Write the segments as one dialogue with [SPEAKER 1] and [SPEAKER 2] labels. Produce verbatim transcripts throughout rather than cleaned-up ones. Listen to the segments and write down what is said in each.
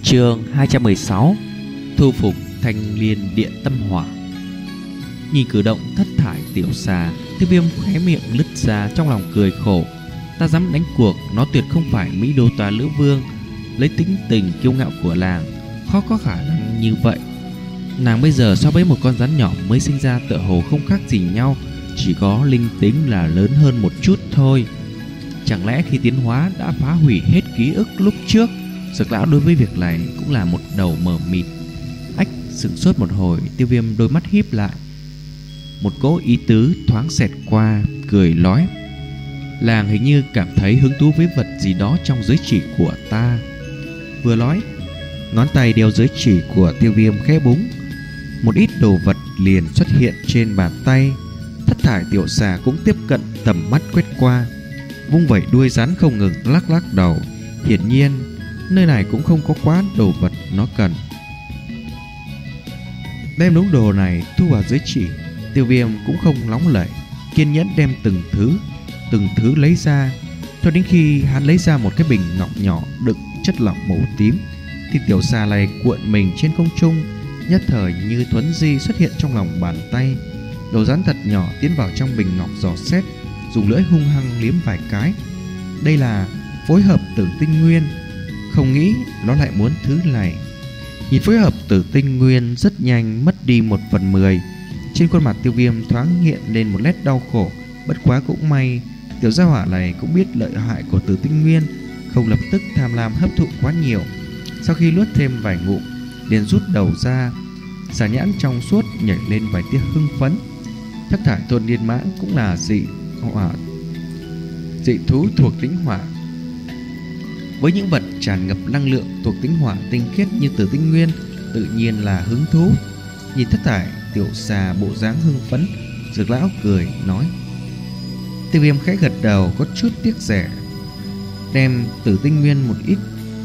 [SPEAKER 1] Chương hai trăm mười sáu. Thu phục Thanh Liên Điện Tâm Hỏa. Nhìn cử động thất thải tiểu xà, Tiêu Viêm khóe miệng lứt ra, trong lòng cười khổ. Ta dám đánh cuộc, nó tuyệt không phải Mỹ Đô Tòa Lữ Vương. Lấy tính tình kiêu ngạo của làng, khó có khả năng như vậy. Nàng bây giờ so với một con rắn nhỏ mới sinh ra tựa hồ không khác gì nhau, chỉ có linh tính là lớn hơn một chút thôi. Chẳng lẽ khi tiến hóa đã phá hủy hết ký ức lúc trước? Dược lão đối với việc này cũng là một đầu mờ mịt. Ách, sửng sốt một hồi, Tiêu Viêm đôi mắt híp lại. Một cỗ ý tứ thoáng xẹt qua, cười nói: làng hình như cảm thấy hứng thú với vật gì đó trong giới chỉ của ta. Vừa nói, ngón tay đeo giới chỉ của Tiêu Viêm khẽ búng, một ít đồ vật liền xuất hiện trên bàn tay. Thất thải tiểu xà cũng tiếp cận tầm mắt quét qua, vung vẩy đuôi rắn không ngừng lắc lắc đầu. Hiển nhiên nơi này cũng không có quá đồ vật nó cần. Đem đống đồ này thu vào giới chỉ, Tiêu Viêm cũng không nóng nảy, kiên nhẫn đem từng thứ từng thứ lấy ra, cho đến khi hắn lấy ra một cái bình ngọc nhỏ đựng chất lỏng màu tím, thì tiểu xà này cuộn mình trên không trung, nhất thời như thuấn di xuất hiện trong lòng bàn tay. Đầu rắn thật nhỏ tiến vào trong bình ngọc dò xét, dùng lưỡi hung hăng liếm vài cái. Đây là phối hợp tử tinh nguyên, không nghĩ nó lại muốn thứ này. Nhìn phối hợp tử tinh nguyên rất nhanh mất đi một phần mười, trên khuôn mặt Tiêu Viêm thoáng hiện lên một nét đau khổ. Bất quá cũng may tiểu gia hỏa này cũng biết lợi hại của tử tinh nguyên, không lập tức tham lam hấp thụ quá nhiều. Sau khi nuốt thêm vài ngụm, liền rút đầu ra, xà nhãn trong suốt nhảy lên vài tia hưng phấn. Thất thải thôn điên mãng cũng là dị hỏa dị thú thuộc tính hỏa. Với những vật tràn ngập năng lượng thuộc tính hỏa tinh khiết như tử tinh nguyên, tự nhiên là hứng thú. Nhìn thất thải tiểu xà bộ dáng hưng phấn, Dược lão cười nói. Tiêu Viêm khẽ gật đầu, có chút tiếc rẻ, đem tử tinh nguyên một ít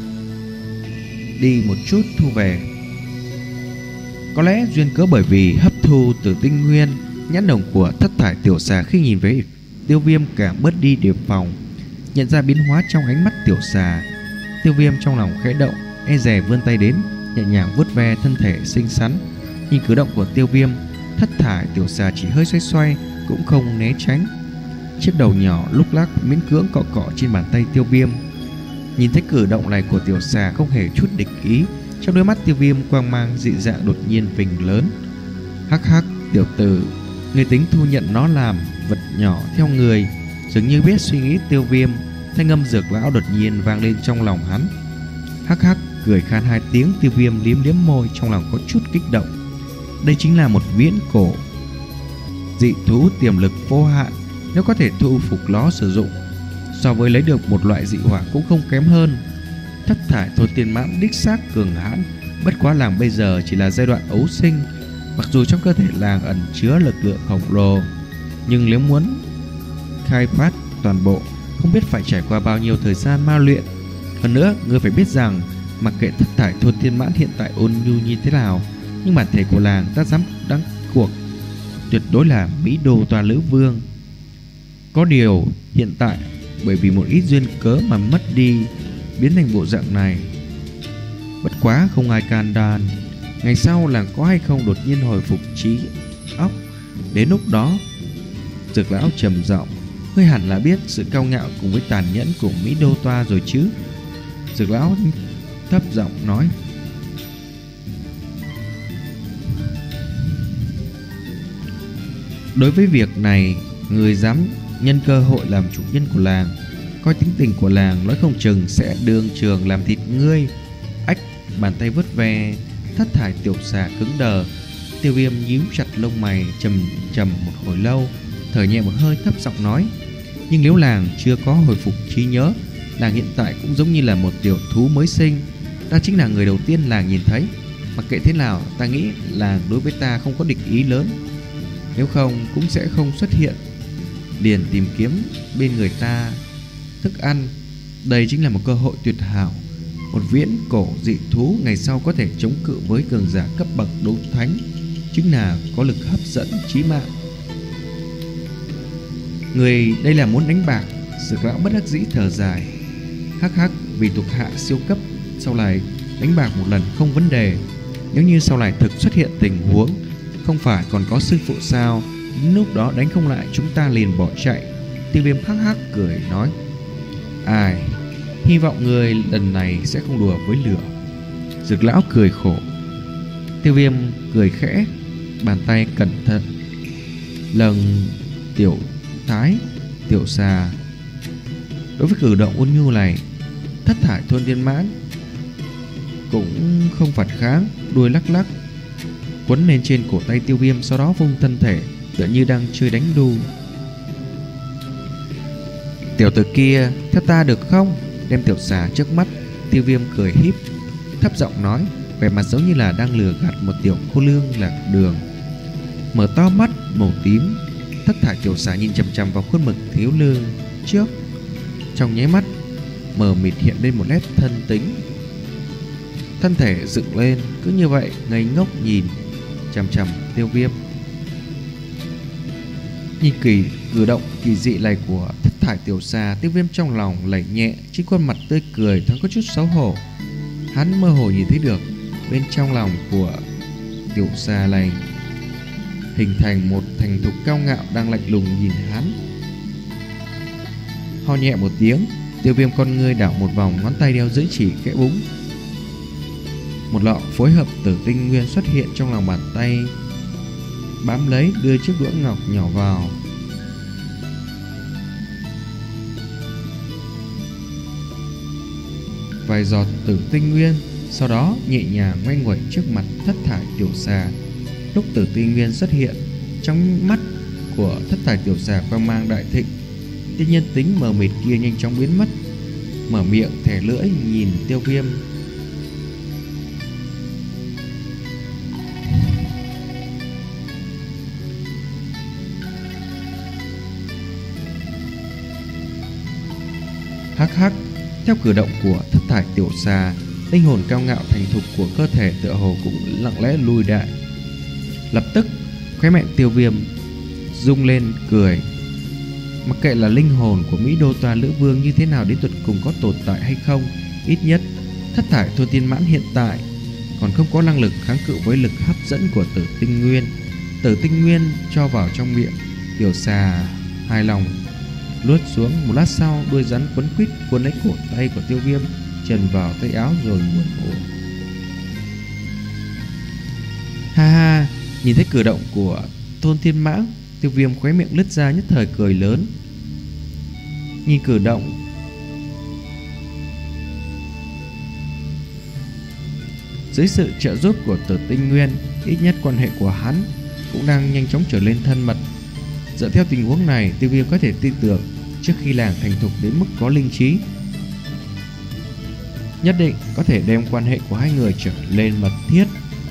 [SPEAKER 1] đi một chút thu về. Có lẽ duyên cớ bởi vì hấp thu tử tinh nguyên, nhãn đồng của thất thải tiểu xà khi nhìn về Tiêu Viêm càng bớt đi đề phòng. Nhận ra biến hóa trong ánh mắt tiểu xà, Tiêu Viêm trong lòng khẽ động, e dè vươn tay đến, nhẹ nhàng vuốt ve thân thể xinh xắn. Nhìn cử động của Tiêu Viêm, thất thải tiểu xà chỉ hơi xoay xoay, cũng không né tránh. Chiếc đầu nhỏ lúc lắc miễn cưỡng cọ cọ trên bàn tay Tiêu Viêm. Nhìn thấy cử động này của tiểu xà không hề chút địch ý, trong đôi mắt Tiêu Viêm quang mang dị dạng đột nhiên phình lớn. Hắc hắc, tiểu tử, người tính thu nhận nó làm vật nhỏ theo người. Dường như biết suy nghĩ Tiêu Viêm, thanh âm Dược lão đột nhiên vang lên trong lòng hắn. Hắc hắc cười khan hai tiếng, Tiêu Viêm liếm liếm môi, trong lòng có chút kích động. Đây chính là một viễn cổ dị thú tiềm lực vô hạn, nếu có thể thu phục nó sử dụng, so với lấy được một loại dị hỏa cũng không kém hơn. Thất thải thôn tiên mãn đích xác cường hãn, bất quá làng bây giờ chỉ là giai đoạn ấu sinh. Mặc dù trong cơ thể làng ẩn chứa lực lượng khổng lồ, nhưng nếu muốn khai phát toàn bộ, không biết phải trải qua bao nhiêu thời gian ma luyện. Hơn nữa, ngươi phải biết rằng mặc kệ thất thải thôn tiên mãn hiện tại ôn nhu như thế nào, nhưng bản thể của làng ta dám đánh cuộc tuyệt đối là Mỹ Đô Tòa Lữ Vương. Có điều hiện tại bởi vì một ít duyên cớ mà mất đi, biến thành bộ dạng này. Bất quá không ai can đảm, ngày sau làng có hay không đột nhiên hồi phục trí óc, đến lúc đó. Dược lão trầm giọng, ngươi hẳn là biết sự cao ngạo cùng với tàn nhẫn của Mỹ Đô Toa rồi chứ? Dược lão thấp giọng nói. Đối với việc này, người dám nhân cơ hội làm chủ nhân của làng, coi tính tình của làng, nói không chừng sẽ đương trường làm thịt ngươi. Ách, bàn tay vớt ve thất thải tiểu xà cứng đờ. Tiêu Viêm nhíu chặt lông mày, trầm trầm một hồi lâu, thở nhẹ một hơi, thấp giọng nói. Nhưng nếu làng chưa có hồi phục trí nhớ, làng hiện tại cũng giống như là một tiểu thú mới sinh. Ta chính là người đầu tiên làng nhìn thấy. Mặc kệ thế nào, ta nghĩ làng đối với ta không có địch ý lớn, nếu không cũng sẽ không xuất hiện liền tìm kiếm bên người ta thức ăn. Đây chính là một cơ hội tuyệt hảo. Một viễn cổ dị thú ngày sau có thể chống cự với cường giả cấp bậc đấu thánh, chính là có lực hấp dẫn chí mạng. Người đây là muốn đánh bạc. Dược lão bất đắc dĩ thở dài. Hắc hắc, vì thuộc hạ siêu cấp, sau này đánh bạc một lần không vấn đề. Nếu như sau này thực xuất hiện tình huống, không phải còn có sư phụ sao? Đến lúc đó đánh không lại chúng ta liền bỏ chạy. Tiêu Viêm hắc hắc cười nói: Ai, hy vọng người lần này sẽ không đùa với lửa. Dược lão cười khổ. Tiêu Viêm cười khẽ, bàn tay cẩn thận lần tiểu thái tiểu xà. Đối với cử động ôn nhu này, Thất Thải Thôn Thiên Mãn cũng không phản kháng, đuôi lắc lắc quấn lên trên cổ tay Tiêu Viêm, sau đó vung thân thể tựa như đang chơi đánh đu. Tiểu tử kia, theo ta được không? Đem tiểu xà trước mắt. Tiêu Viêm cười híp, thấp giọng nói, vẻ mặt giống như là đang lừa gạt một tiểu cô nương lạc đường. Mở to mắt màu tím, Thất Thải tiểu xà nhìn chằm chằm vào khuôn mực thiếu lương trước. Trong nháy mắt mờ mịt hiện lên một nét thân tính, thân thể dựng lên, cứ như vậy ngây ngốc nhìn chằm chằm Tiêu Viêm. Nhìn kỳ cử động kỳ dị này của Thất Thải tiểu xà, Tiêu Viêm trong lòng lẩy nhẹ, trên khuôn mặt tươi cười thoáng có chút xấu hổ. Hắn mơ hồ nhìn thấy được bên trong lòng của tiểu xà này hình thành một thành thục cao ngạo đang lạnh lùng nhìn hắn. Ho nhẹ một tiếng, Tiêu Viêm con ngươi đảo một vòng, ngón tay đeo dưới chỉ khẽ búng. Một lọ phối hợp tử tinh nguyên xuất hiện trong lòng bàn tay, bám lấy đưa chiếc đũa ngọc nhỏ vào. Vài giọt tử tinh nguyên, sau đó nhẹ nhàng ngoay nguẩy trước mặt Thất Thải tiểu xà. Lúc tử tinh nguyên xuất hiện, trong mắt của Thất Thải tiểu xà quang mang đại thịnh, tiên nhân tính mờ mịt kia nhanh chóng biến mất, mở miệng thẻ lưỡi nhìn Tiêu Viêm. Hắc hắc. Theo cử động của Thất Thải tiểu xà, linh hồn cao ngạo thành thục của cơ thể tựa hồ cũng lặng lẽ lùi lại. Lập tức khóe miệng Tiêu Viêm rung lên cười. Mặc kệ là linh hồn của Mỹ Đô Toa Lữ Vương như thế nào đến tận cùng có tồn tại hay không, ít nhất Thất Thải Thôn Thiên Mãn hiện tại còn không có năng lực kháng cự với lực hấp dẫn của tử tinh nguyên. Tử tinh nguyên cho vào trong miệng, tiểu xà hài lòng luốt xuống. Một lát sau, đuôi rắn quấn quýt cuốn lấy cổ tay của Tiêu Viêm, trần vào tay áo rồi buồn ngủ. Ha ha, nhìn thấy cử động của Thôn Thiên Mãn, Tiêu Viêm khóe miệng lướt ra, nhất thời cười lớn. Nhìn cử động dưới sự trợ giúp của tử tinh nguyên, ít nhất quan hệ của hắn cũng đang nhanh chóng trở lên thân mật. Dựa theo tình huống này, Tiêu Viêm có thể tin tưởng trước khi làng thành thục đến mức có linh trí, nhất định có thể đem quan hệ của hai người trở lên mật thiết.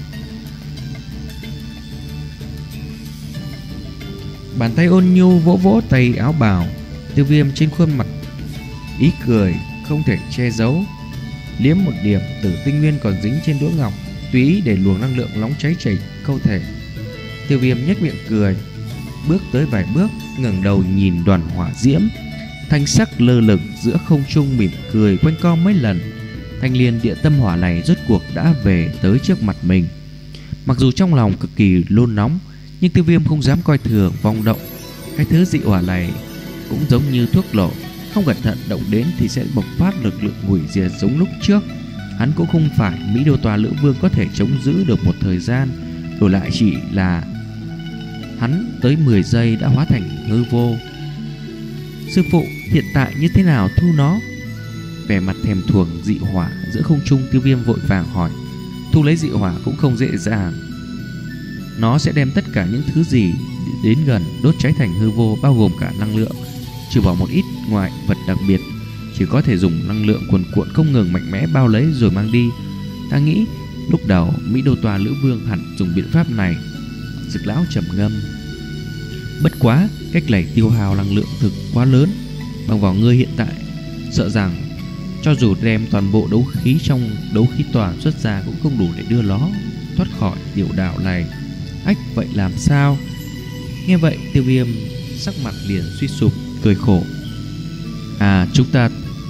[SPEAKER 1] Bàn tay ôn nhu vỗ vỗ tay áo bào Tiêu Viêm, trên khuôn mặt ý cười không thể che giấu. Liếm một điểm tử tinh nguyên còn dính trên đũa ngọc, tùy ý để luồng năng lượng nóng cháy chảy câu thể. Tiêu Viêm nhếch miệng cười, bước tới vài bước, ngẩng đầu nhìn đoàn hỏa diễm thanh sắc lơ lửng giữa không trung, mỉm cười quanh co mấy lần. Thanh liên địa tâm hỏa này rốt cuộc đã về tới trước mặt mình. Mặc dù trong lòng cực kỳ nôn nóng, nhưng Tiêu Viêm không dám coi thường vong động. Cái thứ dị hỏa này cũng giống như thuốc nổ, không cẩn thận động đến thì sẽ bộc phát lực lượng hủy diệt giống lúc trước. Hắn cũng không phải Mỹ Đô Tòa Lữ Vương có thể chống giữ được một thời gian, đổi lại chỉ là hắn tới mười giây đã hóa thành hư vô. Sư phụ, hiện tại như thế nào thu nó? Vẻ mặt thèm thuồng dị hỏa giữa không trung, Tiêu Viêm vội vàng hỏi. Thu lấy dị hỏa cũng không dễ dàng. Nó sẽ đem tất cả những thứ gì đến gần đốt cháy thành hư vô, bao gồm cả năng lượng, trừ bỏ một ít ngoại vật đặc biệt, chỉ có thể dùng năng lượng cuồn cuộn không ngừng mạnh mẽ bao lấy rồi mang đi. Ta nghĩ lúc đầu Mỹ Đô Tòa Lữ Vương hẳn dùng biện pháp này. Dực lão trầm ngâm. Bất quá cách này tiêu hao năng lượng thực quá lớn, bằng vào ngươi hiện tại, sợ rằng cho dù đem toàn bộ đấu khí trong đấu khí toàn xuất ra cũng không đủ để đưa nó thoát khỏi tiểu đạo này. Ách, vậy làm sao? Nghe vậy Tiêu Viêm sắc mặt liền suy sụp, cười khổ. À, chúng ta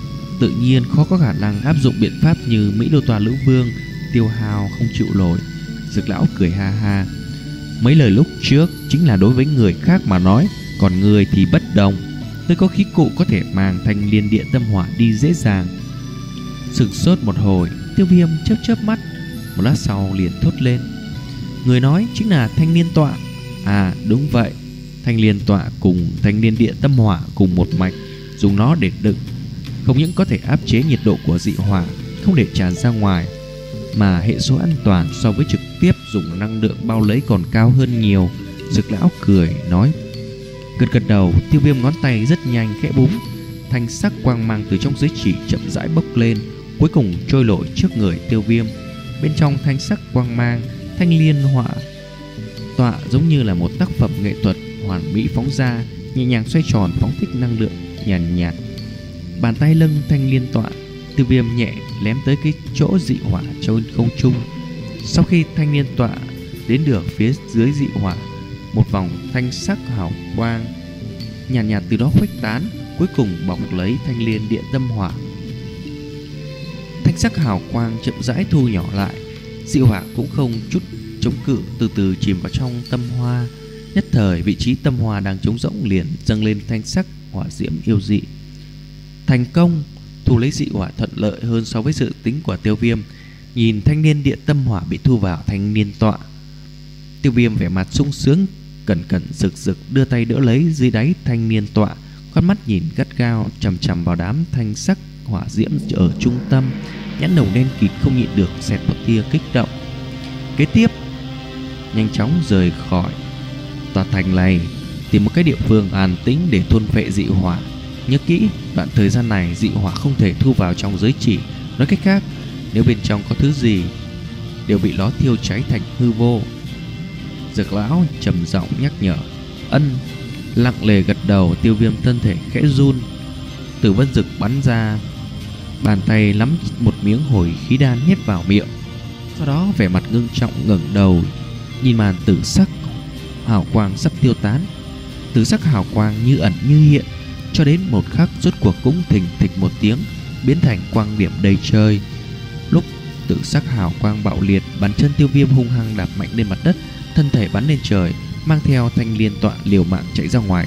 [SPEAKER 1] tự nhiên khó có khả năng áp dụng biện pháp như Mỹ Đô Toa Lữ Vương, tiêu hao không chịu nổi. Dược lão cười ha ha. Mấy lời lúc trước chính là đối với người khác mà nói, còn người thì bất đồng. Ngươi có khí cụ có thể mang Thanh Liên Địa Tâm Hỏa đi dễ dàng. Sửng sốt một hồi, Tiêu Viêm chớp chớp mắt, một lát sau liền thốt lên. Người nói chính là Thanh Liên Tọa. À đúng vậy, Thanh Liên Tọa cùng Thanh Liên Địa Tâm Hỏa cùng một mạch, dùng nó để đựng, không những có thể áp chế nhiệt độ của dị hỏa, không để tràn ra ngoài, mà hệ số an toàn so với trực tiếp dùng năng lượng bao lấy còn cao hơn nhiều. Dược lão cười nói. Gật gật đầu, Tiêu Viêm ngón tay rất nhanh khẽ búng, thanh sắc quang mang từ trong giới chỉ chậm rãi bốc lên, cuối cùng trôi nổi trước người Tiêu Viêm. Bên trong thanh sắc quang mang, Thanh Liên Hỏa Tọa giống như là một tác phẩm nghệ thuật hoàn mỹ phóng ra, nhẹ nhàng xoay tròn phóng thích năng lượng nhàn nhạt, nhạt. Bàn tay lưng Thanh Liên Tọa, Tiêu Viêm nhẹ lém tới cái chỗ dị hỏa trên không trung. Sau khi Thanh Liên Tọa đến được phía dưới dị hỏa, một vòng thanh sắc hào quang nhàn nhạt, nhạt từ đó khuếch tán, cuối cùng bọc lấy Thanh Liên Địa Tâm Hỏa. Thanh sắc hào quang chậm rãi thu nhỏ lại, dị hỏa cũng không chút chống cự, từ từ chìm vào trong tâm hoa. Nhất thời vị trí tâm hoa đang trống rỗng liền dâng lên thanh sắc hỏa diễm yêu dị. Thành công, thu lấy dị hỏa thuận lợi hơn so với dự tính của Tiêu Viêm. Nhìn Thanh Liên Địa Tâm Hỏa bị thu vào Thanh Liên Tọa, Tiêu Viêm vẻ mặt sung sướng, cẩn cẩn rực rực đưa tay đỡ lấy dưới đáy Thanh Liên Tọa, con mắt nhìn gắt gao chằm chằm vào đám thanh sắc hỏa diễm ở trung tâm, nhãn đầu đen kịt không nhịn được xẹt một tia kích động. Kế tiếp, nhanh chóng rời khỏi tòa thành này, tìm một cái địa phương an tĩnh để thôn phệ dị hỏa. Nhớ kỹ, đoạn thời gian này dị hỏa không thể thu vào trong giới chỉ. Nói cách khác, nếu bên trong có thứ gì, đều bị nó thiêu cháy thành hư vô. Dược lão trầm giọng nhắc nhở. Ân. Lặng lề gật đầu. Tiêu Viêm thân thể khẽ run, Tử Vân Dực bắn ra, bàn tay nắm một miếng hồi khí đan nhét vào miệng. Sau đó vẻ mặt ngưng trọng ngẩng đầu nhìn màn tử sắc hào quang sắp tiêu tán. Tử sắc hào quang như ẩn như hiện, cho đến một khắc rốt cuộc cũng thình thịch một tiếng, biến thành quang điểm đầy trời. Lúc tử sắc hào quang bạo liệt, bàn chân Tiêu Viêm hung hăng đạp mạnh lên mặt đất, thân thể bắn lên trời, mang theo Thanh Liên Tọa liều mạng chạy ra ngoài.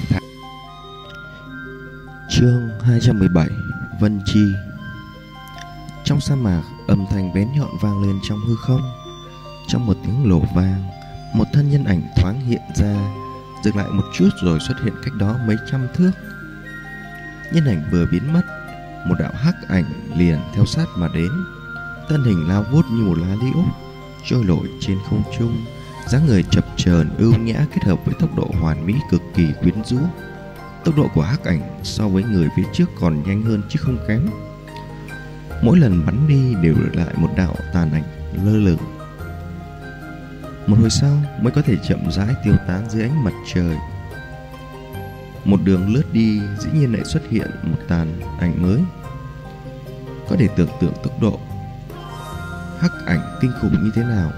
[SPEAKER 2] Chương hai trăm mười bảy. Vân Chi. Trong sa mạc, âm thanh bén nhọn vang lên trong hư không. Trong một tiếng nổ vang, một thân nhân ảnh thoáng hiện ra, dừng lại một chút rồi xuất hiện cách đó mấy trăm thước. Nhân ảnh vừa biến mất, một đạo hắc ảnh liền theo sát mà đến. Thân hình lao vút như một lá liễu, trôi nổi trên không trung, dáng người chập chờn ưu nhã kết hợp với tốc độ hoàn mỹ cực kỳ quyến rũ. Tốc độ của hắc ảnh so với người phía trước còn nhanh hơn chứ không kém. Mỗi lần bắn đi đều để lại một đạo tàn ảnh lơ lửng, một hồi sau mới có thể chậm rãi tiêu tán dưới ánh mặt trời. Một đường lướt đi, dĩ nhiên lại xuất hiện một tàn ảnh mới. Có thể tưởng tượng tốc độ hắc ảnh kinh khủng như thế nào.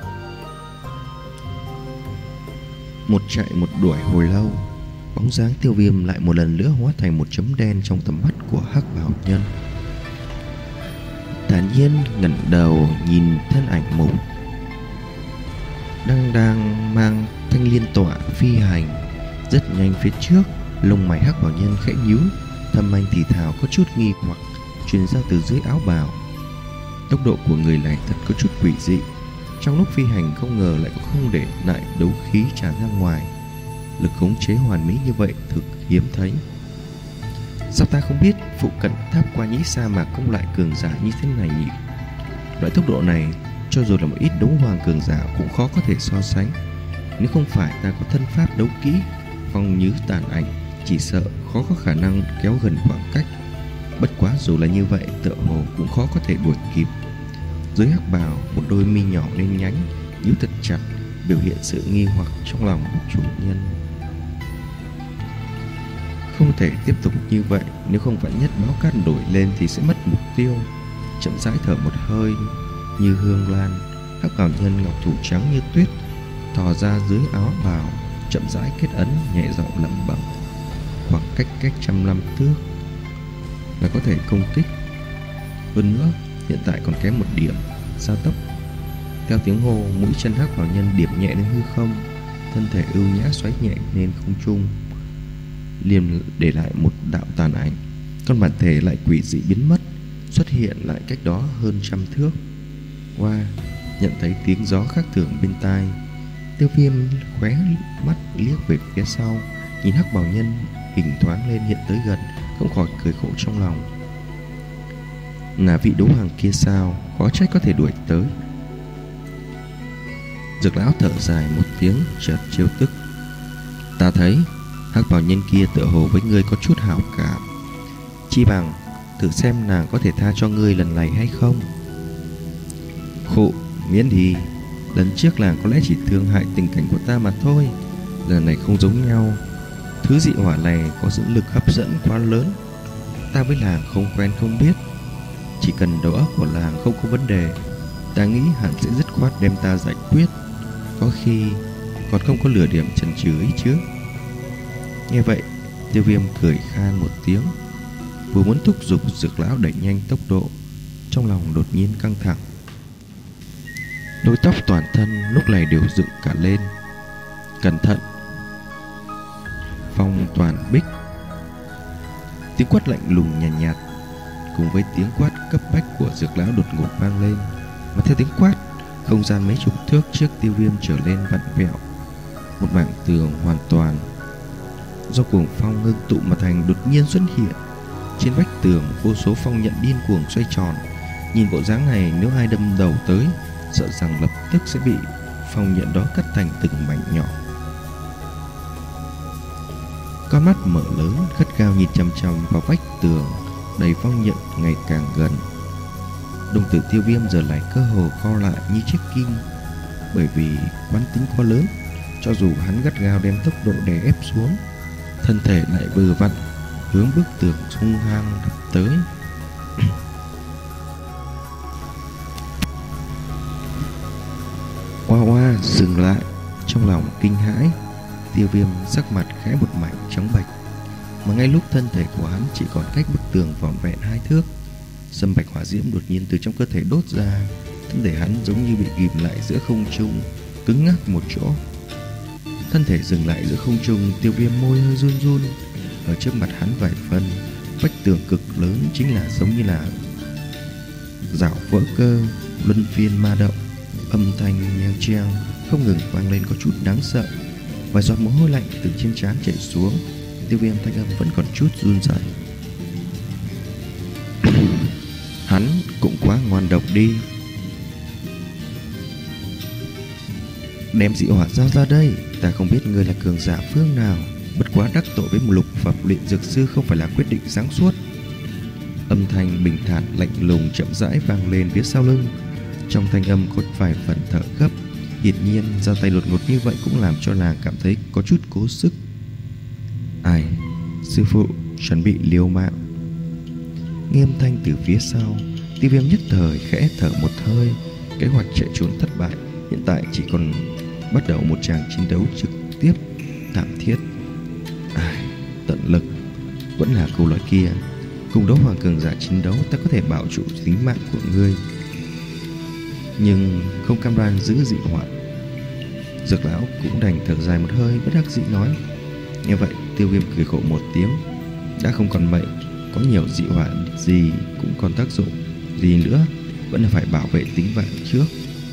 [SPEAKER 2] Một chạy một đuổi hồi lâu, bóng dáng Tiêu Viêm lại một lần nữa hóa thành một chấm đen trong tầm mắt của hắc bảo nhân. Thản nhiên ngẩng đầu nhìn thân ảnh một đang đang mang Thanh Liên Tọa phi hành rất nhanh phía trước. Lông mày hắc bảo nhân khẽ nhíu, thầm anh thì thào có chút nghi hoặc truyền ra từ dưới áo bào. Tốc độ của người này thật có chút quỷ dị, trong lúc phi hành không ngờ lại có không để lại đấu khí tràn ra ngoài. Lực khống chế hoàn mỹ như vậy thực hiếm thấy. Sao ta không biết phụ cận tháp qua nhĩ sa mạc cũng lại cường giả như thế này nhỉ? Loại tốc độ này, cho dù là một ít đấu hoàng cường giả cũng khó có thể so sánh. Nếu không phải ta có thân pháp đấu kỹ phong nhứ tàn ảnh, chỉ sợ khó có khả năng kéo gần khoảng cách. Bất quá dù là như vậy, tựa hồ cũng khó có thể đuổi kịp. Dưới hắc bào, một đôi mi nhỏ đen nhánh nhíu thật chặt, biểu hiện sự nghi hoặc trong lòng chủ nhân. Không thể tiếp tục như vậy, nếu không vạn nhất báo cát nổi lên thì sẽ mất mục tiêu. Chậm rãi thở một hơi như hương lan, hắc bào nhân ngọc thủ trắng như tuyết thò ra dưới áo bào, chậm rãi kết ấn, nhẹ giọng lẩm bẩm. Khoảng cách cách trăm năm thước là có thể công kích, Hơn nữa hiện tại còn kém một điểm gia tốc. Theo tiếng hô, mũi chân hắc bảo nhân điểm nhẹ lên hư không, thân thể ưu nhã xoáy nhẹ lên không trung, liền để lại một đạo tàn ảnh. Con bản thể lại quỷ dị biến mất, xuất hiện lại cách đó hơn trăm thước. Qua wow, nhận thấy tiếng gió khác thường bên tai, Tiêu Viêm khóe mắt liếc về phía sau, nhìn hắc bảo nhân hình thoáng lên hiện tới gần, không khỏi cười khổ trong lòng. Là vị đấu hoàng kia sao, khó trách có thể đuổi tới. Dược lão thở dài một tiếng, chợt trêu tức. Ta thấy hắc bảo nhân kia tựa hồ với ngươi có chút hảo cảm, chi bằng thử xem nàng có thể tha cho ngươi lần này hay không. Khụ, miễn đi. Lần trước nàng có lẽ chỉ thương hại tình cảnh của ta mà thôi, lần này không giống nhau. Thứ dị hỏa này có dẫn lực hấp dẫn quá lớn, ta với nàng không quen không biết. Chỉ cần đầu óc của nàng không có vấn đề, ta nghĩ hắn sẽ dứt khoát đem ta giải quyết, có khi còn không có lửa điểm chần chừ ấy chứ. Nghe vậy, Tiêu Viêm cười khan một tiếng, vừa muốn thúc giục Dược lão đẩy nhanh tốc độ, trong lòng đột nhiên căng thẳng. Đôi tóc toàn thân lúc này đều dựng cả lên. Cẩn thận! Phong toàn bích. Tiếng quát lạnh lùng nhàn nhạt, nhạt cùng với tiếng quát cấp bách của Dược lão đột ngột vang lên. Mà theo tiếng quát, không gian mấy chục thước trước Tiêu Viêm trở lên vặn vẹo. Một mảng tường hoàn toàn do cuồng phong ngưng tụ mà thành đột nhiên xuất hiện. Trên vách tường vô số phong nhận điên cuồng xoay tròn. Nhìn bộ dáng này, nếu ai đâm đầu tới, sợ rằng lập tức sẽ bị phong nhận đó cắt thành từng mảnh nhỏ. Con mắt mở lớn gắt gao nhìn chằm chằm vào vách tường đầy phong nhận ngày càng gần. Đồng tử Tiêu Viêm giờ lại cơ hồ co lại như chiếc kim, bởi vì quán tính quá lớn. Cho dù hắn gắt gao đem tốc độ đè ép xuống, thân thể lại vừa vặn hướng bức tường hung hăng đập tới. Oa oa dừng lại. Trong lòng kinh hãi, Tiêu Viêm sắc mặt khẽ một mảnh trắng bệch. Mà ngay lúc thân thể của hắn chỉ còn cách bức tường vỏn vẹn hai thước, sâm bạch hỏa diễm đột nhiên từ trong cơ thể đốt ra. Thân thể hắn giống như bị ghim lại giữa không trung, cứng ngắc một chỗ. Thân thể dừng lại giữa không trung, Tiêu Viêm môi hơi run run. Ở trước mặt hắn vài phân, vách tường cực lớn chính là giống như là rào vỡ cơ, luân phiên ma động. Âm thanh nhang treo không ngừng vang lên có chút đáng sợ. Vài giọt mồ hôi lạnh từ trên trán chảy xuống. Tiêu Viêm thanh âm vẫn còn chút run rẩy. Hắn cũng quá ngoan độc đi. Đem dị hỏa giao ra đây, ta không biết ngươi là cường giả phương nào, bất quá đắc tội với một lục phẩm luyện dược sư không phải là quyết định sáng suốt. Âm thanh bình thản lạnh lùng chậm rãi vang lên phía sau lưng. Trong thanh âm có vài phần thở gấp. Hiển nhiên ra tay đột ngột như vậy cũng làm cho nàng cảm thấy có chút cố sức. Ai, sư phụ chuẩn bị liều mạng. Nghe âm thanh từ phía sau, Tiêu Viêm nhất thời khẽ thở một hơi. Kế hoạch chạy trốn thất bại, hiện tại chỉ còn bắt đầu một tràng chiến đấu trực tiếp thảm thiết. Ai, tận lực. Vẫn là câu nói kia, cùng đấu hoàng cường giả chiến đấu, ta có thể bảo trụ tính mạng của ngươi, nhưng không cam đoan giữ dị hỏa. Dược lão cũng đành thở dài một hơi, bất đắc dĩ nói. Nghe vậy, Tiêu Viêm cười khổ một tiếng. Đã không còn mệnh, có nhiều dị hỏa gì cũng còn tác dụng gì nữa, vẫn là phải bảo vệ tính mạng trước.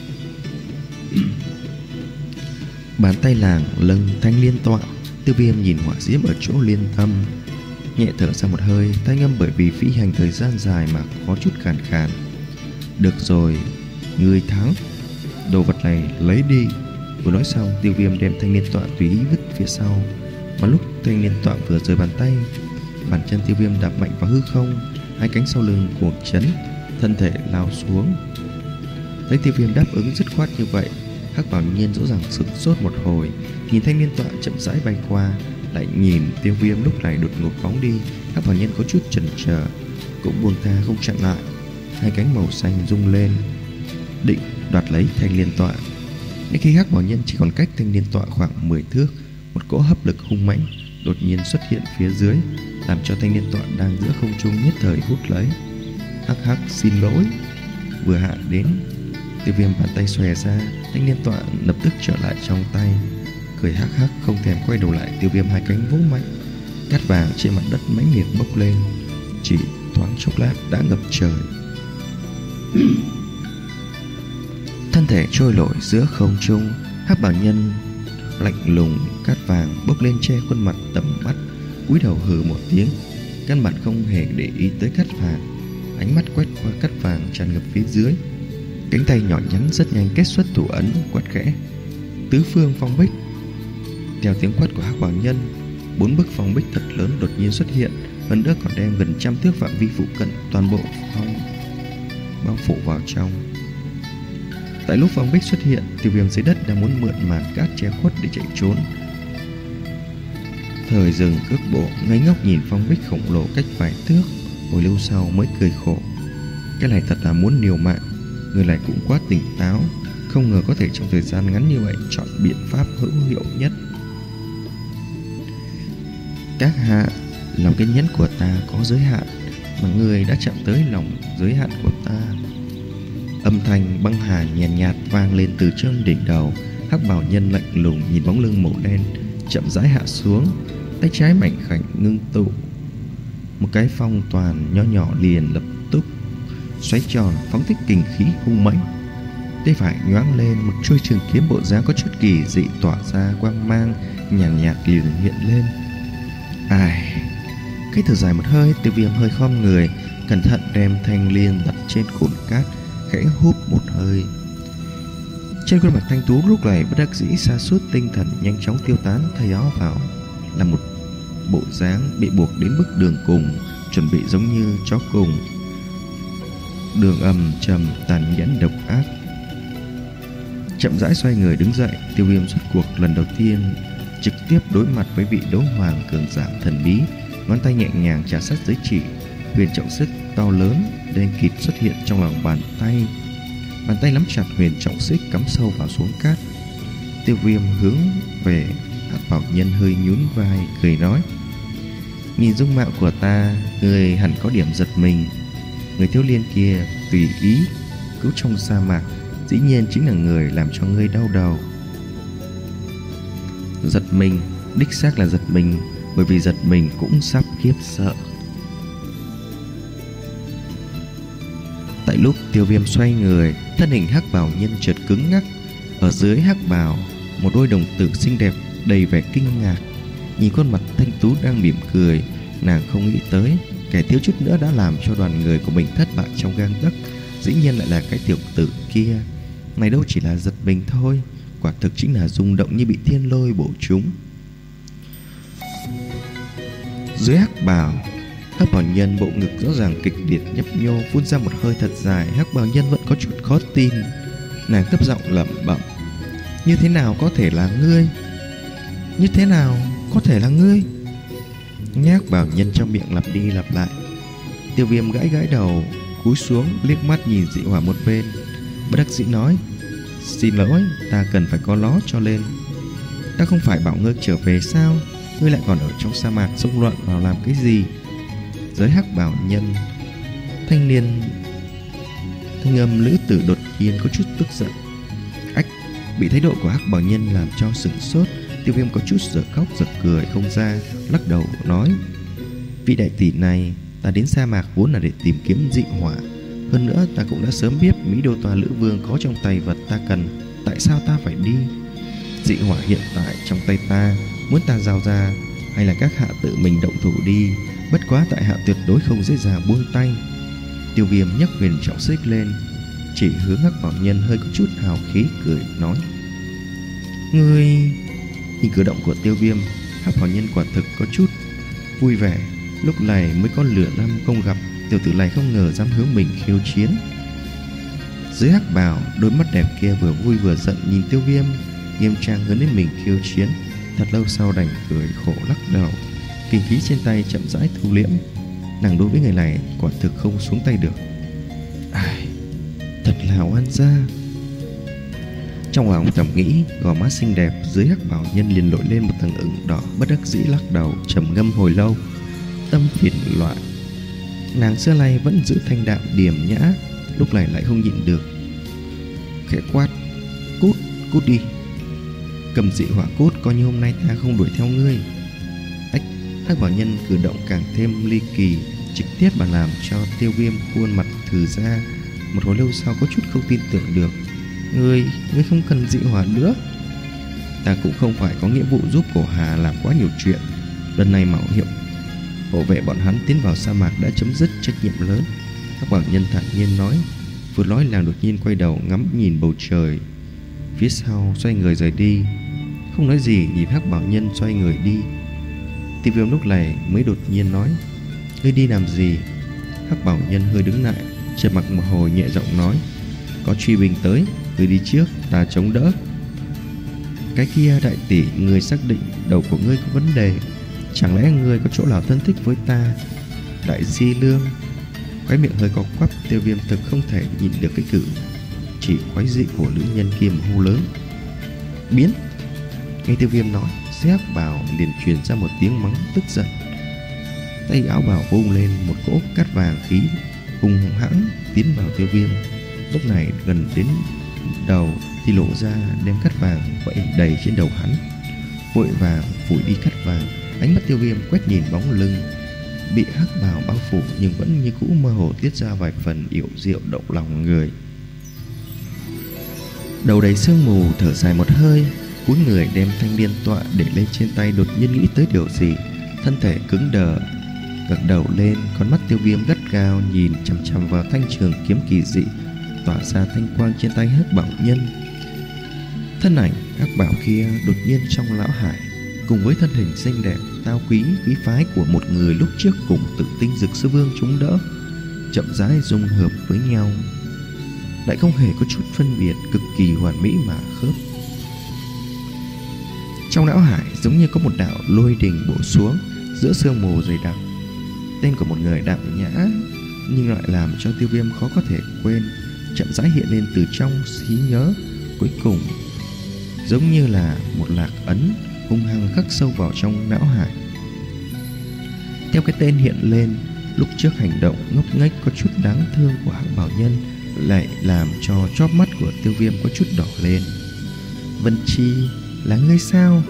[SPEAKER 2] Bàn tay làng lâng thanh liên tọa. Tiêu Viêm nhìn hỏa diễm ở chỗ liên tâm, nhẹ thở ra một hơi. Thanh âm bởi vì phi hành thời gian dài mà có chút khàn khàn. Được rồi, ngươi thắng, đồ vật này lấy đi. Vừa nói xong, Tiêu Viêm đem thanh liên tọa tùy ý vứt phía sau. Mà lúc thanh liên tọa vừa rời bàn tay, bàn chân Tiêu Viêm đạp mạnh vào hư không, hai cánh sau lưng cuồng chấn, thân thể lao xuống. Thấy Tiêu Viêm đáp ứng dứt khoát như vậy, Hắc Bảo Nhiên rõ ràng sửng sốt một hồi, nhìn thanh liên tọa chậm rãi bay qua, lại nhìn Tiêu Viêm lúc này đột ngột phóng đi. Hắc Bảo Nhiên có chút chần chờ, cũng buông tha không chặn lại. Hai cánh màu xanh rung lên, định đoạt lấy thanh liên tọa. Đến khi Hắc Bảo Nhân chỉ còn cách thanh liên tọa khoảng mười thước, một cỗ hấp lực hung mãnh đột nhiên xuất hiện phía dưới, làm cho thanh liên tọa đang giữa không trung nhất thời hút lấy. Hắc hắc, xin lỗi. Vừa hạ đến, Tiêu Viêm bàn tay xòe ra, thanh niên tọa lập tức trở lại trong tay, cười hắc hắc không thèm quay đầu lại. Tiêu Viêm hai cánh vỗ mạnh, cát vàng trên mặt đất mãnh liệt bốc lên, chỉ thoáng chốc lát đã ngập trời. Thân thể trôi nổi giữa không trung, Hắc Bảo Nhân lạnh lùng, cát vàng bốc lên che khuôn mặt tầm mắt, cúi đầu hừ một tiếng, căn bản không hề để ý tới cát vàng. Ánh mắt quét qua cát vàng tràn ngập phía dưới, cánh tay nhỏ nhắn rất nhanh kết xuất thủ ấn, quát khẽ: tứ phương phong bích. Theo tiếng quát của Hắc Bảo Nhân, bốn bức phong bích thật lớn đột nhiên xuất hiện, hơn nữa còn đem gần trăm thước phạm vi phụ cận toàn bộ phong bao phủ vào trong. Tại lúc phong bích xuất hiện, Tiêu Viêm dưới đất đang muốn mượn màn cát che khuất để chạy trốn. Thời dừng cước bộ, ngây ngốc nhìn phong bích khổng lồ cách vài thước, hồi lâu sau mới cười khổ. Cái này thật là muốn liều mạng, người này cũng quá tỉnh táo, không ngờ có thể trong thời gian ngắn như vậy chọn biện pháp hữu hiệu nhất. Các hạ, lòng kiên nhẫn của ta có giới hạn, mà người đã chạm tới lòng giới hạn của ta. Âm thanh băng hà nhàn nhạt, nhạt vang lên từ trên đỉnh đầu. Hắc Bảo Nhân lạnh lùng nhìn bóng lưng màu đen chậm rãi hạ xuống, tay trái mảnh khảnh ngưng tụ một cái phong toàn nho nhỏ liền lập tức xoáy tròn, phóng thích kình khí hung mãnh. Tay phải nhoáng lên, một chuôi trường kiếm bộ dáng có chút kỳ dị tỏa ra quang mang nhàn nhạt, nhạt liền hiện lên. Ai, cái thở dài một hơi, Tiêu Viêm hơi khom người, cẩn thận đem thanh liên đặt trên cồn cát, khẽ hút một hơi. Trên khuôn mặt thanh tú lúc này bất đắc dĩ sa sút tinh thần nhanh chóng tiêu tán, thay áo vào là một bộ dáng bị buộc đến bước đường cùng, chuẩn bị giống như chó cùng. Đường âm trầm tàn nhẫn độc ác. Chậm rãi xoay người đứng dậy, Tiêu Viêm xuất cuộc lần đầu tiên trực tiếp đối mặt với vị đấu hoàng cường giả thần bí. Ngón tay nhẹ nhàng trà sát giới chỉ, huyền trọng xích to lớn đen kịt xuất hiện trong lòng bàn tay. Bàn tay nắm chặt huyền trọng xích cắm sâu vào xuống cát. Tiêu Viêm hướng về Hắc Bảo Nhân hơi nhún vai cười nói: nhìn dung mạo của ta, người hẳn có điểm giật mình. Người thiếu niên kia tùy ý cứu trong sa mạc, dĩ nhiên chính là người làm cho ngươi đau đầu. Giật mình, đích xác là giật mình, bởi vì giật mình cũng sắp khiếp sợ. Tại lúc Tiêu Viêm xoay người, thân hình Hắc Bảo Nhân chợt cứng ngắc. Ở dưới hắc bào, một đôi đồng tử xinh đẹp đầy vẻ kinh ngạc nhìn khuôn mặt thanh tú đang mỉm cười. Nàng không nghĩ tới kẻ thiếu chút nữa đã làm cho đoàn người của mình thất bại trong gang tấc, dĩ nhiên lại là cái tiểu tử kia. Này đâu chỉ là giật mình thôi, quả thực chính là rung động như bị thiên lôi bổ trúng. Dưới hắc bào, Hắc Bảo Nhân bộ ngực rõ ràng kịch liệt nhấp nhô, phun ra một hơi thật dài. Hắc Bảo Nhân vẫn có chút khó tin, nàng thấp giọng lẩm bẩm: như thế nào có thể là ngươi? Như thế nào có thể là ngươi? Hắc Bảo Nhân trong miệng lặp đi lặp lại. Tiêu Viêm gãi gãi đầu, cúi xuống liếc mắt nhìn dị hỏa một bên, bất đắc dĩ nói: xin lỗi, ta cần phải có ló cho lên. Ta không phải bảo ngươi trở về sao? Ngươi lại còn ở trong sa mạc xông loạn vào làm cái gì? Giới Hắc Bảo Nhân thanh niên thanh âm nữ tử đột nhiên có chút tức giận. Ách, bị thái độ của Hắc Bảo Nhân làm cho sửng sốt. Tiêu Viêm có chút giở khóc giật cười không ra, lắc đầu nói: vị đại tỷ này, ta đến sa mạc vốn là để tìm kiếm dị hỏa. Hơn nữa ta cũng đã sớm biết Mỹ Đô Toa Lữ Vương có trong tay vật ta cần. Tại sao ta phải đi? Dị hỏa hiện tại trong tay ta, muốn ta giao ra hay là các hạ tự mình động thủ đi? Bất quá tại hạ tuyệt đối không dễ dàng buông tay. Tiêu Viêm nhấc huyền trọng xích lên, chỉ hướng Hắc Bảo Nhân hơi có chút hào khí cười nói: ngươi. Nhìn cử động của Tiêu Viêm, Hắc Bảo Nhân quả thực có chút vui vẻ. Lúc này mới có lửa năm không gặp, tiểu tử này không ngờ dám hướng mình khiêu chiến. Dưới hắc bào, đôi mắt đẹp kia vừa vui vừa giận nhìn Tiêu Viêm, nghiêm trang hướng đến mình khiêu chiến. Thật lâu sau đành cười khổ lắc đầu, kinh khí trên tay chậm rãi thu liễm. Nàng đối với người này quả thực không xuống tay được. Ai, thật là oan gia. Trong lòng thầm nghĩ, gò má xinh đẹp dưới Hắc Bảo Nhân liền nổi lên một tầng ửng đỏ, bất đắc dĩ lắc đầu trầm ngâm hồi lâu, tâm phiền loạn. Nàng xưa nay vẫn giữ thanh đạm điềm nhã, lúc này lại không nhịn được khẽ quát: "Cút, cút đi! Cầm dị hỏa cốt, coi như hôm nay ta không đuổi theo ngươi." Ách! Hắc bảo nhân cử động càng thêm ly kỳ, trực tiếp mà làm cho Tiêu Viêm khuôn mặt thừ ra. Một hồi lâu sau có chút không tin tưởng được: Ngươi, ngươi không cần dị hỏa nữa. Ta cũng không phải có nghĩa vụ giúp cổ Hà làm quá nhiều chuyện. Lần này mạo hiểm hộ vệ bọn hắn tiến vào sa mạc đã chấm dứt trách nhiệm lớn. Hắc bảo nhân thản nhiên nói. Vừa nói nàng đột nhiên quay đầu ngắm nhìn bầu trời, phía sau xoay người rời đi. Không nói gì nhìn Hắc bảo nhân xoay người đi. Tiêu Viêm lúc này mới đột nhiên nói: Ngươi đi làm gì? Hắc bảo nhân hơi đứng lại, trầm mặc một hồi nhẹ giọng nói: Có truy binh tới, ngươi đi trước, ta chống đỡ. Cái kia đại tỷ, ngươi xác định đầu của ngươi có vấn đề. Chẳng lẽ ngươi có chỗ nào thân thích với ta? Đại di lương. Cái miệng hơi có quắp, Tiêu Viêm thực không thể nhìn được cái cử chỉ quái dị của nữ nhân kia mà hô lớn: Biến! Nghe Tiêu Viêm nói, dưới hắc bào liền truyền ra một tiếng mắng tức giận. Tay áo bào vung lên, một cỗ cát vàng khí hung hãng tiến vào Tiêu Viêm. Lúc này gần đến đầu thì lộ ra, đem cát vàng vẫy đầy trên đầu hắn, vội vàng phủi đi cát vàng. Ánh mắt Tiêu Viêm quét nhìn bóng lưng bị hắc bào bao phủ nhưng vẫn như cũ mơ hồ tiết ra vài phần yểu diệu động lòng người. Đầu đầy sương mù, thở dài một hơi, cúi người đem thanh liên tọa để lên trên tay. Đột nhiên nghĩ tới điều gì, thân thể cứng đờ, gật đầu lên. Con mắt Tiêu Viêm gắt gao nhìn chằm chằm vào thanh trường kiếm kỳ dị tỏa ra thanh quang trên tay hắc bảo nhân. Thân ảnh hắc bảo kia đột nhiên trong lão hải, cùng với thân hình xinh đẹp tao quý quý phái của một người lúc trước cùng Tử Tinh Dực Sư Vương chống đỡ, chậm rãi dung hợp với nhau, lại không hề có chút phân biệt, cực kỳ hoàn mỹ mà khớp. Trong não hải giống như có một đạo lôi đình bổ xuống giữa sương mù dày đặc. Tên của một người đạo nhã nhưng lại làm cho Tiêu Viêm khó có thể quên, chậm rãi hiện lên từ trong trí nhớ, cuối cùng giống như là một lạc ấn hung hăng khắc sâu vào trong não hải. Theo cái tên hiện lên, lúc trước hành động ngốc nghếch có chút đáng thương của hắc bảo nhân lại làm cho chóp mắt của Tiêu Viêm có chút đỏ lên. Vân Chi, là ngươi sao?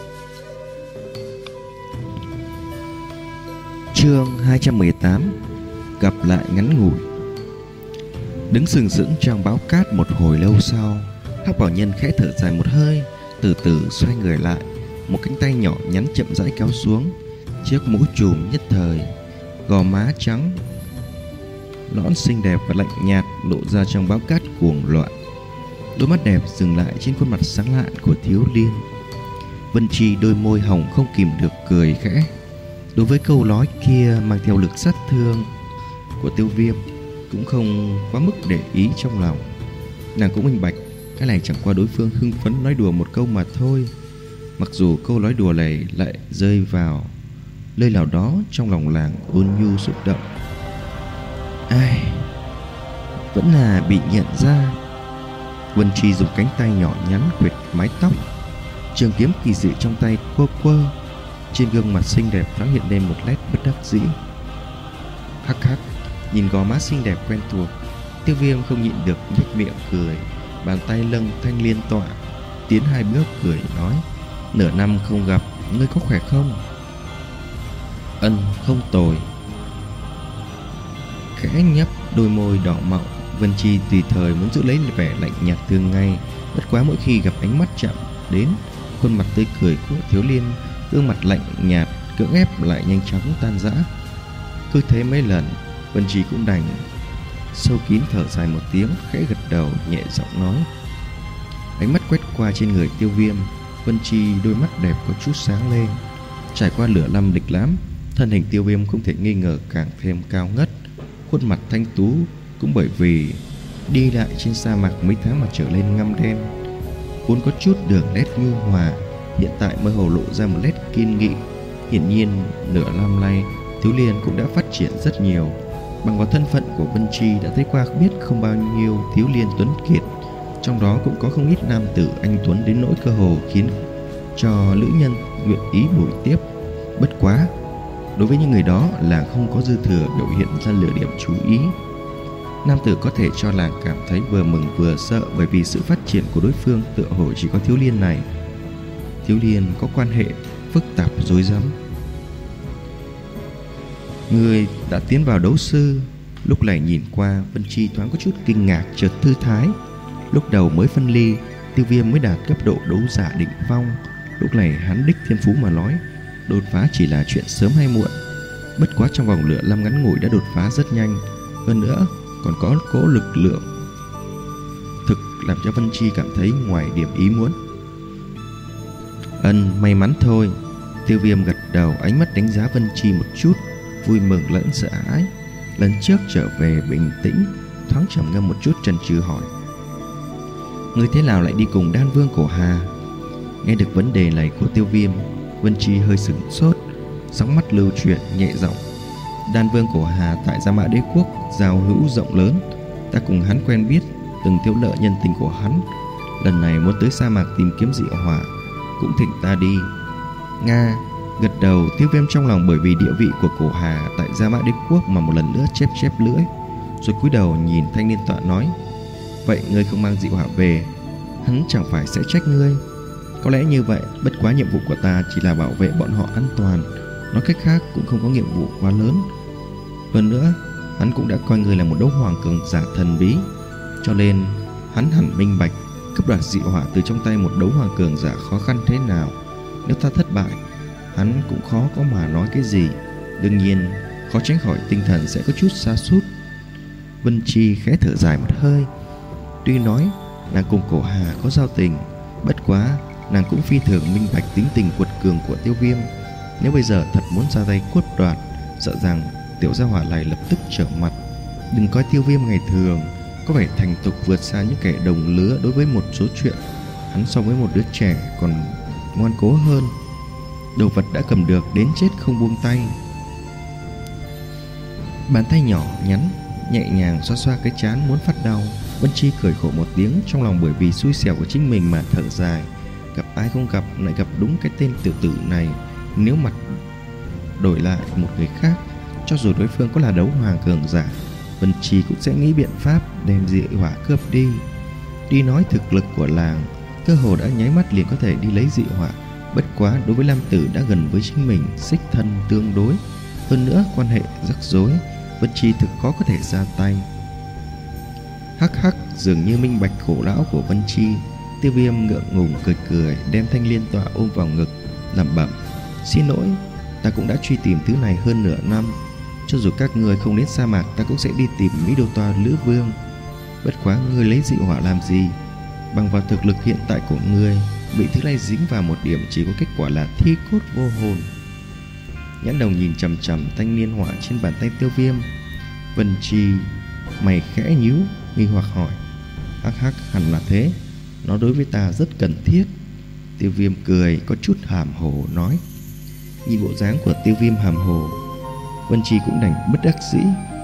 [SPEAKER 2] Chương hai trăm mười tám. Gặp lại ngắn ngủi. Đứng sừng sững trong bão cát một hồi lâu sau, hắc bảo nhân khẽ thở dài một hơi, từ từ xoay người lại. Một cánh tay nhỏ nhắn chậm rãi kéo xuống, chiếc mũ trùm nhất thời, gò má trắng nõn xinh đẹp và lạnh nhạt lộ ra trong bão cát cuồng loạn. Đôi mắt đẹp dừng lại trên khuôn mặt sáng lạn của Thiếu Liên. Vân Chi đôi môi hồng không kìm được cười khẽ. Đối với câu nói kia mang theo lực sát thương của Tiêu Viêm cũng không quá mức để ý trong lòng. Nàng cũng minh bạch, cái này chẳng qua đối phương hưng phấn nói đùa một câu mà thôi. Mặc dù câu nói đùa này lại rơi vào nơi nào đó trong lòng làng ôn nhu xúc động. Ai, vẫn là bị nhận ra. Vân Chi dùng cánh tay nhỏ nhắn quệt mái tóc, trường kiếm kỳ dị trong tay quơ quơ. Trên gương mặt xinh đẹp thoáng hiện lên một nét bất đắc dĩ. Hắc hắc, nhìn gò má xinh đẹp quen thuộc, Tiêu Viêm không nhịn được nhếch miệng cười. Bàn tay lâng thanh liên tọa, tiến hai bước cười nói: Nửa năm không gặp, ngươi có khỏe không? Ân, không tồi. Khẽ nhấp đôi môi đỏ mọng, Vân Chi tùy thời muốn giữ lấy vẻ lạnh nhạt thường ngày. Bất quá mỗi khi gặp ánh mắt chạm đến khuôn mặt tươi cười của Thiếu Liên, gương mặt lạnh nhạt cưỡng ép lại nhanh chóng tan rã. Cứ thế mấy lần, Vân Chi cũng đành sâu kín thở dài một tiếng, khẽ gật đầu nhẹ giọng nói. Ánh mắt quét qua trên người Tiêu Viêm, Vân Chi đôi mắt đẹp có chút sáng lên. Trải qua lửa năm lịch lãm, thân hình Tiêu Viêm không thể nghi ngờ càng thêm cao ngất. Khuôn mặt thanh tú cũng bởi vì đi lại trên sa mạc mấy tháng mà trở lên ngăm đen, vốn có chút đường nét nhu hòa, hiện tại mơ hồ lộ ra một nét kiên nghị. Hiển nhiên nửa năm nay Thiếu Liên cũng đã phát triển rất nhiều. Bằng vào thân phận của Vân Chi đã thấy qua biết không bao nhiêu thiếu liên tuấn kiệt, trong đó cũng có không ít nam tử anh tuấn đến nỗi cơ hồ khiến cho nữ nhân nguyện ý bồi tiếp. Bất quá Đối với những người đó, làng không có dư thừa biểu hiện ra lửa điểm chú ý. Nam tử có thể cho làng cảm thấy vừa mừng vừa sợ, bởi vì sự phát triển của đối phương tựa hồ chỉ có Thiếu Liên này. Thiếu Liên có quan hệ phức tạp rối rắm. Người đã tiến vào đấu sư. Lúc này nhìn qua, Vân Chi thoáng có chút kinh ngạc chợt thư thái. Lúc đầu mới phân ly, Tiêu Viêm mới đạt cấp độ đấu giả đỉnh phong. Lúc này hắn đích thiên phú mà nói, đột phá chỉ là chuyện sớm hay muộn. Bất quá trong vòng nửa năm ngắn ngủi đã đột phá rất nhanh. Hơn nữa còn có cỗ lực lượng thực làm cho Vân Chi cảm thấy ngoài điểm ý muốn. Ân, may mắn thôi. Tiêu Viêm gật đầu, ánh mắt đánh giá Vân Chi một chút, vui mừng lẫn sợ hãi. Lần trước trở về bình tĩnh, thoáng trầm ngâm một chút chần chừ hỏi: Ngươi thế nào lại đi cùng Đan Vương Cổ Hà? Nghe được vấn đề này của Tiêu Viêm, Vân Chi hơi sửng sốt, sóng mắt lưu chuyển nhẹ giọng: Đan Vương Cổ Hà tại Gia Mã Đế Quốc giao hữu rộng lớn, ta cùng hắn quen biết, từng thiếu nợ nhân tình của hắn. Lần này muốn tới sa mạc tìm kiếm dị hỏa, cũng thỉnh ta đi. Nga gật đầu. Tiêu Viêm trong lòng bởi vì địa vị của Cổ Hà tại Gia Mã Đế Quốc mà một lần nữa chép chép lưỡi, rồi cúi đầu nhìn thanh niên tọa nói: Vậy ngươi không mang dị hỏa về, hắn chẳng phải sẽ trách ngươi? Có lẽ như vậy, bất quá nhiệm vụ của ta chỉ là bảo vệ bọn họ an toàn, nói cách khác cũng không có nhiệm vụ quá lớn. Hơn nữa, hắn cũng đã coi ngươi là một đấu hoàng cường giả thần bí, cho nên hắn hẳn minh bạch cướp đoạt dị hỏa từ trong tay một đấu hoàng cường giả khó khăn thế nào. Nếu ta thất bại, hắn cũng khó có mà nói cái gì. Đương nhiên, khó tránh khỏi tinh thần sẽ có chút sa sút. Vân Chi khẽ thở dài một hơi. Tuy nói nàng cùng Cổ Hà có giao tình, bất quá nàng cũng phi thường minh bạch tính tình quật cường của Tiêu Viêm. Nếu bây giờ thật muốn ra tay cướp đoạt, sợ rằng tiểu gia hỏa này lập tức trở mặt. Đừng coi Tiêu Viêm ngày thường có vẻ thành thục vượt xa những kẻ đồng lứa đối với một số chuyện, hắn so với một đứa trẻ còn ngoan cố hơn. Đồ vật đã cầm được, đến chết không buông tay. Bàn tay nhỏ nhắn nhẹ nhàng xoa xoa cái trán muốn phát đau. Vân Chi cười khổ một tiếng, trong lòng bởi vì xui xẻo của chính mình mà thở dài. Gặp ai không gặp, lại gặp đúng cái tên tiểu tử này. Nếu mặt đổi lại một người khác, cho dù đối phương có là đấu hoàng cường giả, Vân Chi cũng sẽ nghĩ biện pháp đem dị hỏa cướp đi. Tuy nói thực lực của làng cơ hồ đã nháy mắt liền có thể đi lấy dị hỏa, bất quá đối với Lam Tử đã gần với chính mình, xích thân tương đối, hơn nữa quan hệ rắc rối, Vân Chi thực khó có thể ra tay. Hắc hắc, dường như minh bạch khổ lão của Vân Chi. Tiêu Viêm ngượng ngùng cười cười, đem thanh liên tọa ôm vào ngực, lẩm bẩm: Xin lỗi, ta cũng đã truy tìm thứ này hơn nửa năm. Cho dù các người không đến sa mạc, ta cũng sẽ đi tìm Mỹ Đô Toa Lữ Vương. Bất quá ngươi lấy dị hỏa làm gì? Bằng vào thực lực hiện tại của ngươi, bị thứ này dính vào một điểm chỉ có kết quả là thi cốt vô hồn. Nhãn đồng nhìn chằm chằm thanh niên họa trên bàn tay Tiêu Viêm. Vân Chi mày khẽ nhíu, nghi hoặc hỏi: Hắc hắc, hẳn là thế, nó đối với ta rất cần thiết. Tiêu Viêm cười có chút hàm hồ nói. Nhìn bộ dáng của Tiêu Viêm hàm hồ, Vân Chi cũng đành bất đắc dĩ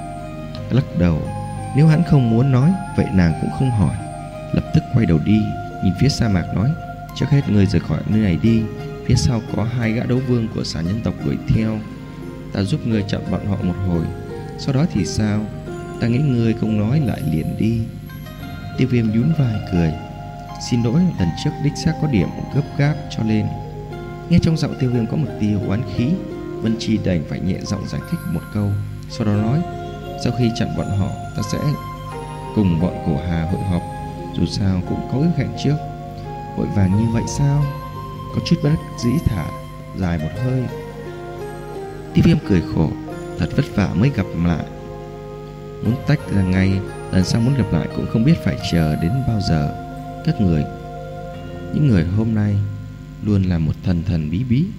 [SPEAKER 2] lắc đầu. Nếu hắn không muốn nói, vậy nàng cũng không hỏi, lập tức quay đầu đi, nhìn phía sa mạc nói: Trước hết ngươi rời khỏi nơi này đi, phía sau có hai gã đấu vương của xà nhân tộc đuổi theo, ta giúp ngươi chặn bọn họ một hồi, sau đó thì sao? Ta nghĩ ngươi không nói lại liền đi. Tiêu Viêm nhún vai cười: Xin lỗi, lần trước đích xác có điểm gấp gáp cho nên. Nghe trong giọng Tiêu Viêm có một tia oán khí, Vân Chi đành phải nhẹ giọng giải thích một câu, sau đó nói: Sau khi chặn bọn họ, ta sẽ cùng bọn Cổ Hà hội họp, dù sao cũng có ước hẹn trước. Vội vàng như vậy sao? Có chút bất đắc dĩ thả dài một hơi. Tiêu Viêm cười khổ: Thật vất vả mới gặp lại, muốn tách ra ngay, lần sau muốn gặp lại cũng không biết phải chờ đến bao giờ. Các người, những người hôm nay luôn là một thần thần bí bí.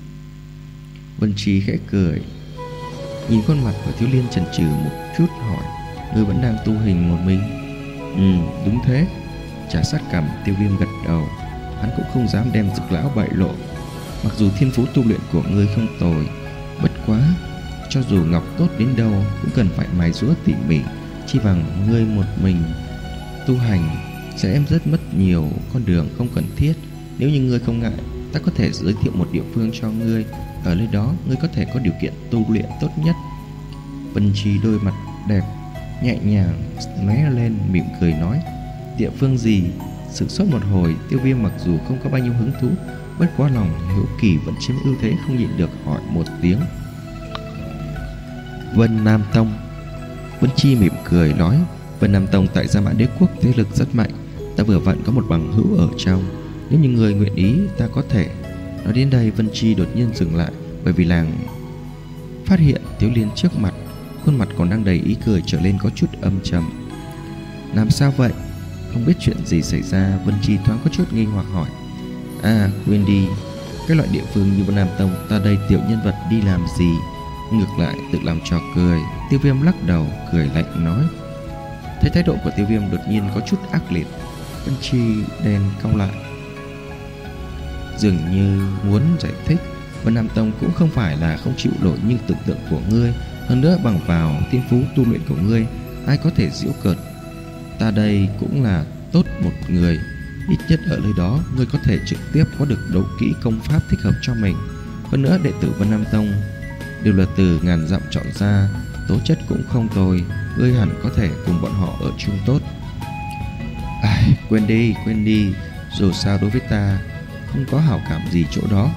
[SPEAKER 2] Vân Chi khẽ cười, nhìn khuôn mặt của Thiếu Liên chần chừ một chút hỏi: Ngươi vẫn đang tu hình một mình? Ừ, đúng thế. Trả sát cằm, Tiêu Viêm gật đầu. Hắn cũng không dám đem Dực lão bại lộ. Mặc dù thiên phú tu luyện của ngươi không tồi, bất quá cho dù ngọc tốt đến đâu cũng cần phải mài giũa tỉ mỉ. Chi bằng ngươi một mình tu hành sẽ em rất mất nhiều con đường không cần thiết. Nếu như ngươi không ngại, ta có thể giới thiệu một địa phương cho ngươi, ở nơi đó ngươi có thể có điều kiện tu luyện tốt nhất. Vân Chi đôi mặt đẹp nhẹ nhàng lóe lên, mỉm cười nói: địa phương gì? Sửng sốt một hồi, Tiêu Viêm mặc dù không có bao nhiêu hứng thú, bất quá lòng hiếu kỳ vẫn chiếm ưu thế, không nhịn được hỏi một tiếng: Vân Nam Tông. Vân Chi mỉm cười nói: Vân Nam Tông tại Gia Mã Đế Quốc thế lực rất mạnh, ta vừa vặn có một bằng hữu ở trong, nếu như người nguyện ý ta có thể. Nói đến đây, Vân Chi đột nhiên dừng lại, bởi vì làng phát hiện Tiếu Liên trước mặt, khuôn mặt còn đang đầy ý cười trở lên có chút âm trầm. Làm sao vậy? Không biết chuyện gì xảy ra, Vân Chi thoáng có chút nghi hoặc hỏi: À, quên đi, cái loại địa phương như Vân Nam Tông, ta đây tiểu nhân vật đi làm gì? Ngược lại tự làm trò cười. Tiêu Viêm lắc đầu cười lạnh nói. Thấy thái độ của Tiêu Viêm đột nhiên có chút ác liệt, Vân Chi đen cau lại, dường như muốn giải thích: Vân Nam Tông cũng không phải là không chịu nổi như tưởng tượng của ngươi, hơn nữa bằng vào thiên phú tu luyện của ngươi, ai có thể giễu cợt. Ta đây cũng là tốt một người, ít nhất ở nơi đó ngươi có thể trực tiếp có được đấu kỹ công pháp thích hợp cho mình. Hơn nữa đệ tử Vân Nam Tông đều là từ ngàn dặm chọn ra, tố chất cũng không tồi, ngươi hẳn có thể cùng bọn họ ở chung tốt. Ai, quên đi, quên đi, dù sao đối với ta không có hảo cảm gì chỗ đó.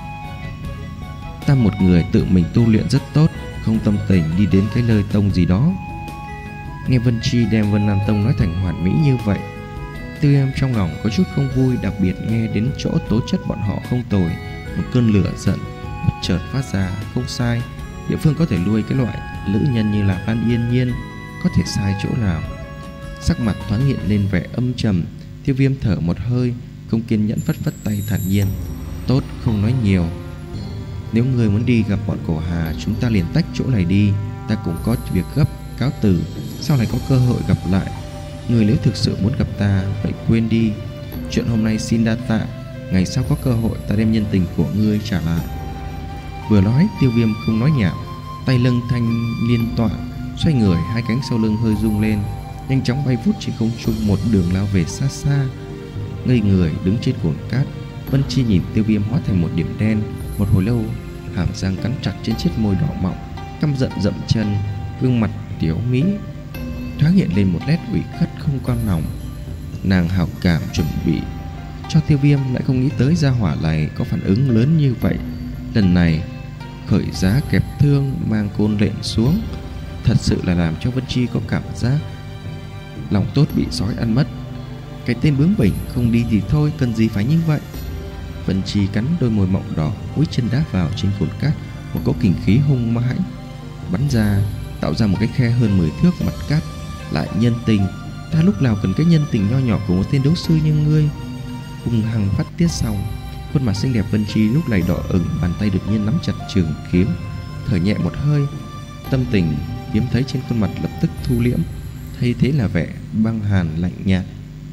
[SPEAKER 2] Ta một người tự mình tu luyện rất tốt, không tâm tình đi đến cái nơi tông gì đó. Nghe Vân Chi đem Vân Nam Tông nói thành hoàn mỹ như vậy, Tiêu Viêm trong lòng có chút không vui, đặc biệt nghe đến chỗ tố chất bọn họ không tồi, một cơn lửa giận bất chợt phát ra. Không sai, địa phương có thể nuôi cái loại nữ nhân như là An Yên Nhiên, có thể sai chỗ nào? Sắc mặt thoáng hiện lên vẻ âm trầm. Tiêu Viêm thở một hơi, không kiên nhẫn phất phất tay thản nhiên: Tốt, không nói nhiều. Nếu người muốn đi gặp bọn Cổ Hà, chúng ta liền tách chỗ này đi, ta cũng có việc gấp, cáo từ, sau này có cơ hội gặp lại. Người nếu thực sự muốn gặp ta, vậy quên đi. Chuyện hôm nay xin đa tạ, ngày sau có cơ hội ta đem nhân tình của ngươi trả lại. Vừa nói, Tiêu Viêm không nói nhảm, tay lưng thanh liên tọa, xoay người, hai cánh sau lưng hơi rung lên, nhanh chóng bay vút trên không trung, một đường lao về xa xa. Ngây người đứng trên cồn cát, Vân Chi nhìn Tiêu Viêm hóa thành một điểm đen. Một hồi lâu, hàm răng cắn chặt trên chiếc môi đỏ mọng, căm giận dậm chân, gương mặt tiểu mỹ thoáng hiện lên một nét ủy khuất không cam lòng. Nàng hảo cảm chuẩn bị cho Tiêu Viêm, lại không nghĩ tới gia hỏa này có phản ứng lớn như vậy. Lần này khởi giá kẹp thương mang côn lệnh xuống, thật sự là làm cho Vân Chi có cảm giác lòng tốt bị sói ăn mất. Cái tên bướng bỉnh, không đi thì thôi, cần gì phải như vậy. Vân Chi cắn đôi môi mọng đỏ, mũi chân đá vào trên cồn cát, một cỗ kình khí hung mãnh bắn ra, tạo ra một cái khe hơn mười thước mặt cát. Lại nhân tình, ta lúc nào cần cái nhân tình nho nhỏ của một tên đấu sư như ngươi? Hung hăng phát tiết xong, khuôn mặt xinh đẹp Vân Chi lúc này đỏ ửng, bàn tay đột nhiên nắm chặt trường kiếm, thở nhẹ một hơi. Tâm tình hiếm thấy trên khuôn mặt lập tức thu liễm, thay thế là vẻ băng hàn lạnh nhạt.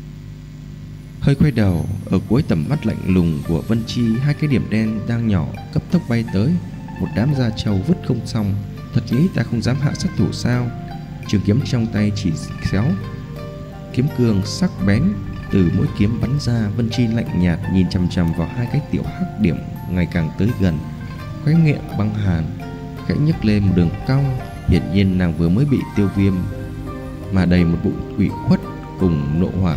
[SPEAKER 2] Hơi quay đầu, ở cuối tầm mắt lạnh lùng của Vân Chi, hai cái điểm đen đang nhỏ cấp tốc bay tới, một đám da trâu vứt không xong. Thật nghĩ ta không dám hạ sát thủ sao? Trường kiếm trong tay chỉ xéo, kiếm cương sắc bén từ mũi kiếm bắn ra. Vân Chi lạnh nhạt nhìn chằm chằm vào hai cái tiểu hắc điểm ngày càng tới gần, khóe miệng băng hàn khẽ nhấc lên một đường cong. Hiển nhiên nàng vừa mới bị Tiêu Viêm mà đầy một bụng ủy khuất cùng nộ hỏa